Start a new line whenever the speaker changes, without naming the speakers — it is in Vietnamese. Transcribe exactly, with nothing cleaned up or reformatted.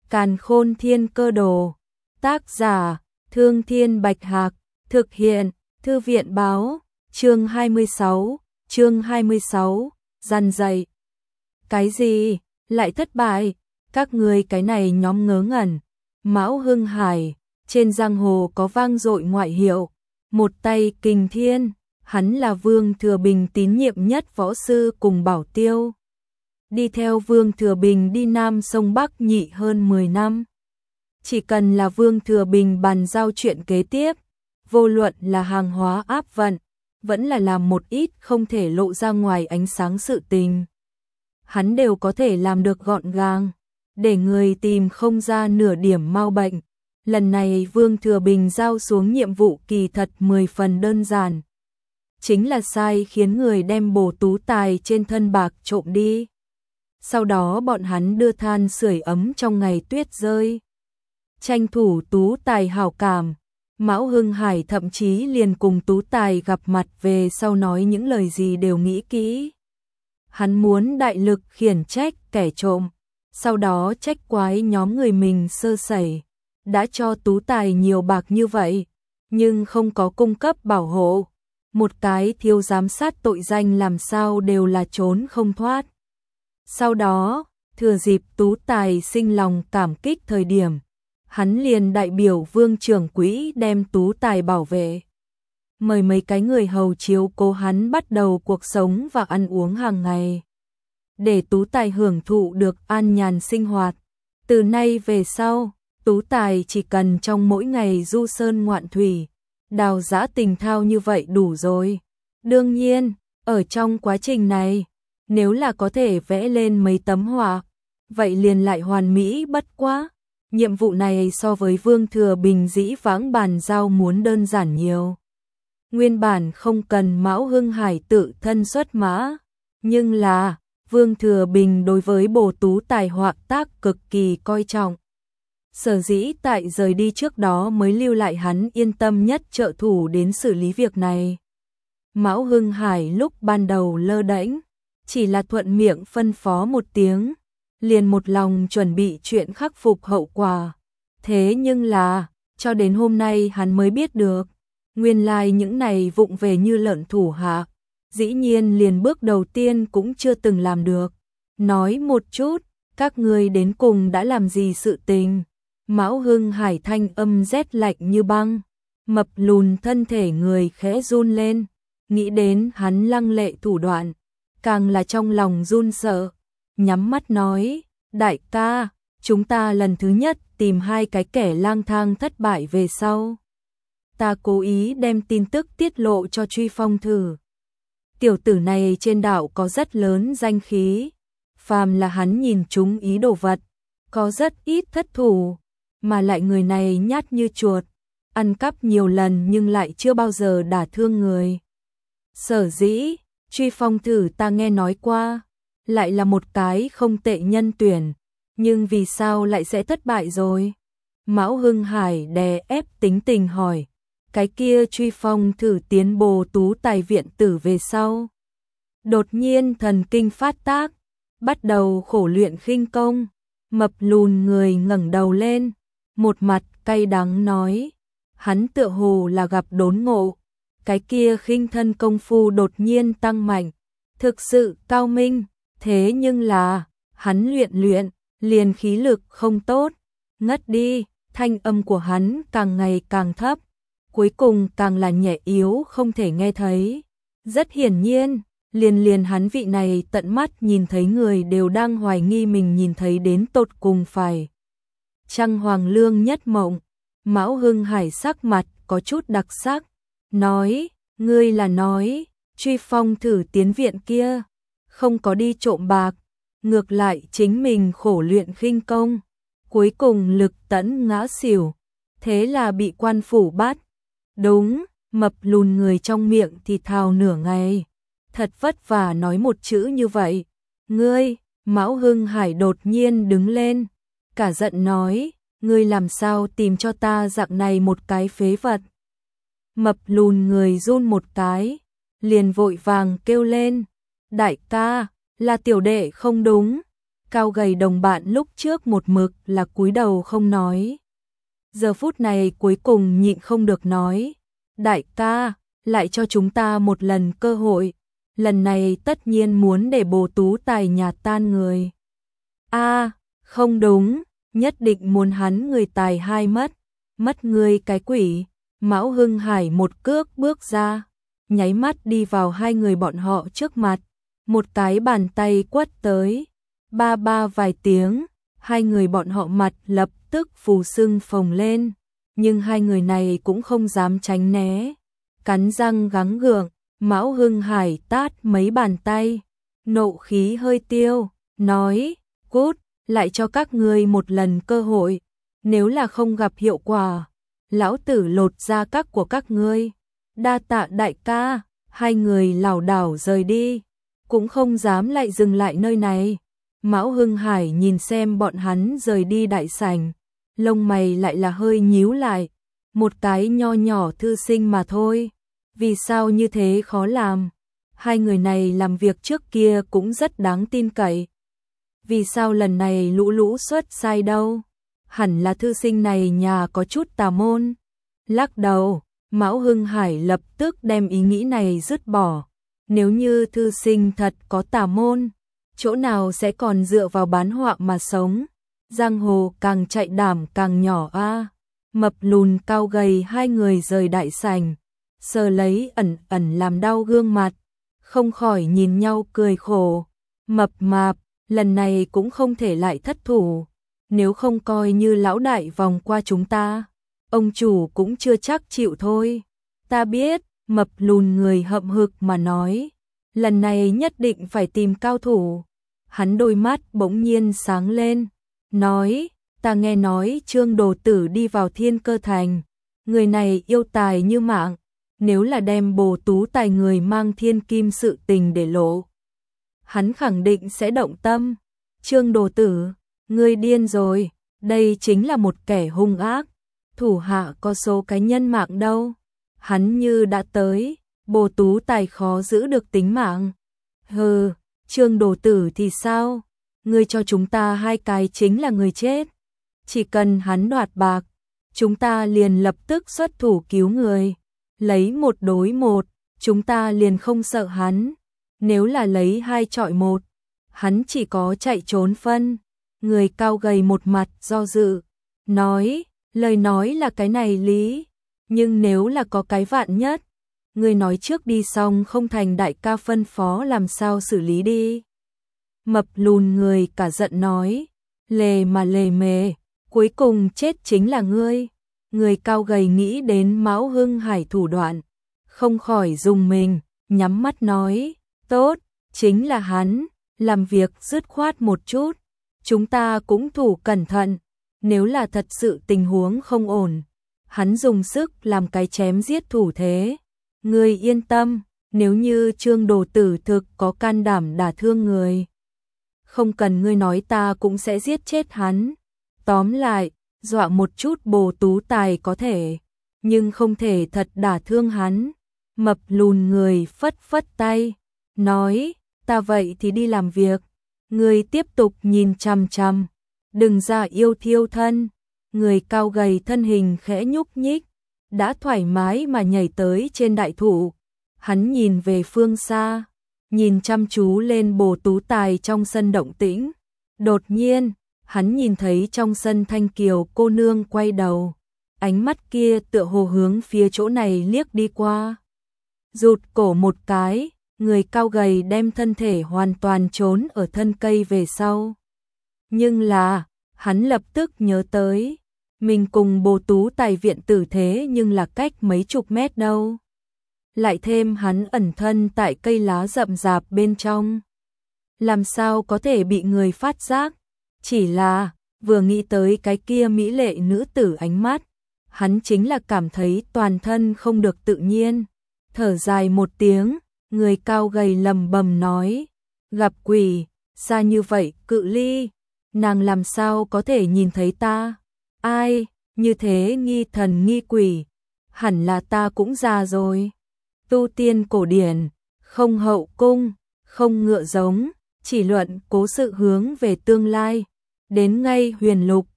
Càn Khôn Thiên Cơ Đồ. Tác giả: Thương Thiên Bạch Hạc. Thực hiện: Thư viện báo. Chương hai mươi sáu. Chương hai mươi sáu. Răn dạy. Cái gì? Lại thất bại? Các ngươi cái này nhóm ngớ ngẩn. Mão Hưng Hải, trên giang hồ có vang dội ngoại hiệu, một tay kình thiên, hắn là Vương Thừa Bình tín nhiệm nhất võ sư cùng bảo tiêu. Đi theo Vương Thừa Bình đi Nam sông Bắc nhị hơn mười năm. Chỉ cần là Vương Thừa Bình bàn giao chuyện kế tiếp, vô luận là hàng hóa áp vận, vẫn là làm một ít không thể lộ ra ngoài ánh sáng sự tình, hắn đều có thể làm được gọn gàng, để người tìm không ra nửa điểm mau bệnh. Lần này Vương Thừa Bình giao xuống nhiệm vụ kỳ thật mười phần đơn giản. Chính là sai khiến người đem bổ tú tài trên thân bạc trộm đi. Sau đó bọn hắn đưa than sưởi ấm trong ngày tuyết rơi. Tranh thủ tú tài hảo cảm, Mão Hưng Hải thậm chí liền cùng tú tài gặp mặt về sau nói những lời gì đều nghĩ kỹ. Hắn muốn đại lực khiển trách kẻ trộm, sau đó trách quái nhóm người mình sơ sẩy, đã cho tú tài nhiều bạc như vậy, nhưng không có cung cấp bảo hộ. Một cái thiếu giám sát tội danh làm sao đều là trốn không thoát. Sau đó, thừa dịp tú tài sinh lòng cảm kích thời điểm, hắn liền đại biểu Vương trưởng quỹ đem tú tài bảo vệ. Mời mấy cái người hầu chiếu cố hắn bắt đầu cuộc sống và ăn uống hàng ngày. Để tú tài hưởng thụ được an nhàn sinh hoạt. Từ nay về sau, tú tài chỉ cần trong mỗi ngày du sơn ngoạn thủy, đào giã tình thao như vậy đủ rồi. Đương nhiên, ở trong quá trình này, nếu là có thể vẽ lên mấy tấm họa, vậy liền lại hoàn mỹ bất quá. Nhiệm vụ này so với Vương Thừa Bình dĩ vãng bàn giao muốn đơn giản nhiều. Nguyên bản không cần Mão Hưng Hải tự thân xuất mã, nhưng là Vương Thừa Bình đối với bổ tú tài họa tác cực kỳ coi trọng. Sở dĩ tại rời đi trước đó mới lưu lại hắn yên tâm nhất trợ thủ đến xử lý việc này. Mão Hưng Hải lúc ban đầu lơ đễnh, chỉ là thuận miệng phân phó một tiếng, liền một lòng chuẩn bị chuyện khắc phục hậu quả. Thế nhưng là, cho đến hôm nay hắn mới biết được, nguyên lai những này vụng về như lợn thủ hạ, dĩ nhiên liền bước đầu tiên cũng chưa từng làm được. Nói một chút, các ngươi đến cùng đã làm gì sự tình? Mão Hưng Hải thanh âm rét lạnh như băng, mập lùn thân thể người khẽ run lên, nghĩ đến hắn lăng lệ thủ đoạn, càng là trong lòng run sợ, nhắm mắt nói, đại ca, chúng ta lần thứ nhất tìm hai cái kẻ lang thang thất bại về sau. Ta cố ý đem tin tức tiết lộ cho Truy Phong thử. Tiểu tử này trên đảo có rất lớn danh khí, phàm là hắn nhìn chúng ý đồ vật, có rất ít thất thủ, mà lại người này nhát như chuột, ăn cắp nhiều lần nhưng lại chưa bao giờ đả thương người. Sở dĩ, Truy Phong thử ta nghe nói qua, lại là một cái không tệ nhân tuyển, nhưng vì sao lại sẽ thất bại rồi? Mão Hưng Hải đè ép tính tình hỏi, cái kia Truy Phong thử tiến bồ tú tài viện tử về sau. Đột nhiên thần kinh phát tác, bắt đầu khổ luyện khinh công, mập lùn người ngẩng đầu lên, một mặt cay đắng nói, hắn tựa hồ là gặp đốn ngộ, cái kia khinh thân công phu đột nhiên tăng mạnh, thực sự cao minh, thế nhưng là, hắn luyện luyện, liền khí lực không tốt, ngất đi, thanh âm của hắn càng ngày càng thấp, cuối cùng càng là nhẹ yếu không thể nghe thấy. Rất hiển nhiên, liền liền hắn vị này tận mắt nhìn thấy người đều đang hoài nghi mình nhìn thấy đến tột cùng phải. Trăng Hoàng Lương nhất mộng, Mão Hưng Hải sắc mặt có chút đặc sắc, nói, ngươi là nói, Truy Phong thử tiến viện kia, không có đi trộm bạc, ngược lại chính mình khổ luyện khinh công, cuối cùng lực tẫn ngã xỉu, thế là bị quan phủ bắt. Đúng, mập lùn người trong miệng thì thào nửa ngày, thật vất vả nói một chữ như vậy. Ngươi, Mão Hưng Hải đột nhiên đứng lên, cả giận nói, ngươi làm sao tìm cho ta dạng này một cái phế vật. Mập lùn người run một cái, liền vội vàng kêu lên, đại ca, là tiểu đệ không đúng, cao gầy đồng bạn lúc trước một mực là cúi đầu không nói. Giờ phút này cuối cùng nhịn không được nói, đại ca, lại cho chúng ta một lần cơ hội, lần này tất nhiên muốn để Bồ Tú Tài nhà tan người. A, không đúng, nhất định muốn hắn người tài hai mất, mất người cái quỷ. Mão Hưng Hải một cước bước ra, nháy mắt đi vào hai người bọn họ trước mặt, một cái bàn tay quất tới, ba ba vài tiếng, hai người bọn họ mặt lập tức phù sưng phồng lên, nhưng hai người này cũng không dám tránh né, cắn răng gắng gượng. Mão Hưng Hải tát mấy bàn tay, nộ khí hơi tiêu, nói, cút, lại cho các ngươi một lần cơ hội, nếu là không gặp hiệu quả, lão tử lột da các của các ngươi. Đa tạ đại ca, hai người lảo đảo rời đi, cũng không dám lại dừng lại nơi này. Mão Hưng Hải nhìn xem bọn hắn rời đi đại sảnh, lông mày lại là hơi nhíu lại, một cái nho nhỏ thư sinh mà thôi, vì sao như thế khó làm? Hai người này làm việc trước kia cũng rất đáng tin cậy. Vì sao lần này lũ lũ xuất sai đâu? Hẳn là thư sinh này nhà có chút tà môn. Lắc đầu, Mão Hưng Hải lập tức đem ý nghĩ này dứt bỏ. Nếu như thư sinh thật có tà môn, chỗ nào sẽ còn dựa vào bán họa mà sống? Giang hồ càng chạy đảm càng nhỏ a. Mập lùn cao gầy hai người rời đại sảnh, sờ lấy ẩn ẩn làm đau gương mặt, không khỏi nhìn nhau cười khổ. Mập mạp, lần này cũng không thể lại thất thủ, nếu không coi như lão đại vòng qua chúng ta, ông chủ cũng chưa chắc chịu thôi. Ta biết, mập lùn người hậm hực mà nói, lần này nhất định phải tìm cao thủ. Hắn đôi mắt bỗng nhiên sáng lên, nói, ta nghe nói Trương Đồ Tử đi vào Thiên Cơ Thành, người này yêu tài như mạng, nếu là đem Bồ Tú Tài người mang thiên kim sự tình để lộ, hắn khẳng định sẽ động tâm. Trương Đồ Tử, ngươi điên rồi, đây chính là một kẻ hung ác, thủ hạ có số cái nhân mạng đâu, hắn như đã tới, Bồ Tú Tài khó giữ được tính mạng. Hừ, Trương Đồ Tử thì sao? Ngươi cho chúng ta hai cái chính là người chết. Chỉ cần hắn đoạt bạc, chúng ta liền lập tức xuất thủ cứu người. Lấy một đối một, chúng ta liền không sợ hắn. Nếu là lấy hai chọi một, hắn chỉ có chạy trốn phân. Người cao gầy một mặt do dự, nói, lời nói là cái này lý, nhưng nếu là có cái vạn nhất, người nói trước đi xong không thành đại ca phân phó làm sao xử lý đi. Mập lùn người cả giận nói, lề mà lề mề, cuối cùng chết chính là ngươi. Người cao gầy nghĩ đến Mão Hưng Hải thủ đoạn, không khỏi dùng mình, nhắm mắt nói, tốt, chính là hắn, làm việc dứt khoát một chút, chúng ta cũng thủ cẩn thận, nếu là thật sự tình huống không ổn, hắn dùng sức làm cái chém giết thủ thế. Ngươi yên tâm, nếu như Trương Đồ Tử thực có can đảm đả thương người, không cần ngươi nói ta cũng sẽ giết chết hắn. Tóm lại, dọa một chút Bồ Tú Tài có thể, nhưng không thể thật đả thương hắn. Mập lùn người phất phất tay, nói, ta vậy thì đi làm việc, ngươi tiếp tục nhìn chằm chằm, đừng ra yêu thiêu thân. Người cao gầy thân hình khẽ nhúc nhích, đã thoải mái mà nhảy tới trên đại thụ. Hắn nhìn về phương xa, nhìn chăm chú lên Bồ Tú Tài trong sân động tĩnh. Đột nhiên, hắn nhìn thấy trong sân Thanh Kiều cô nương quay đầu, ánh mắt kia tựa hồ hướng phía chỗ này liếc đi qua. Rụt cổ một cái, người cao gầy đem thân thể hoàn toàn trốn ở thân cây về sau. Nhưng là, hắn lập tức nhớ tới, mình cùng Bồ Tú Tài viện tử thế nhưng là cách mấy chục mét đâu. Lại thêm hắn ẩn thân tại cây lá rậm rạp bên trong, làm sao có thể bị người phát giác. Chỉ là, vừa nghĩ tới cái kia mỹ lệ nữ tử ánh mắt, hắn chính là cảm thấy toàn thân không được tự nhiên. Thở dài một tiếng, người cao gầy lầm bầm nói, gặp quỷ, xa như vậy cự ly, nàng làm sao có thể nhìn thấy ta? Ai, như thế nghi thần nghi quỷ, hẳn là ta cũng già rồi. Tu tiên cổ điển, không hậu cung, không ngựa giống, chỉ luận cố sự hướng về tương lai. Đến ngay huyền lục,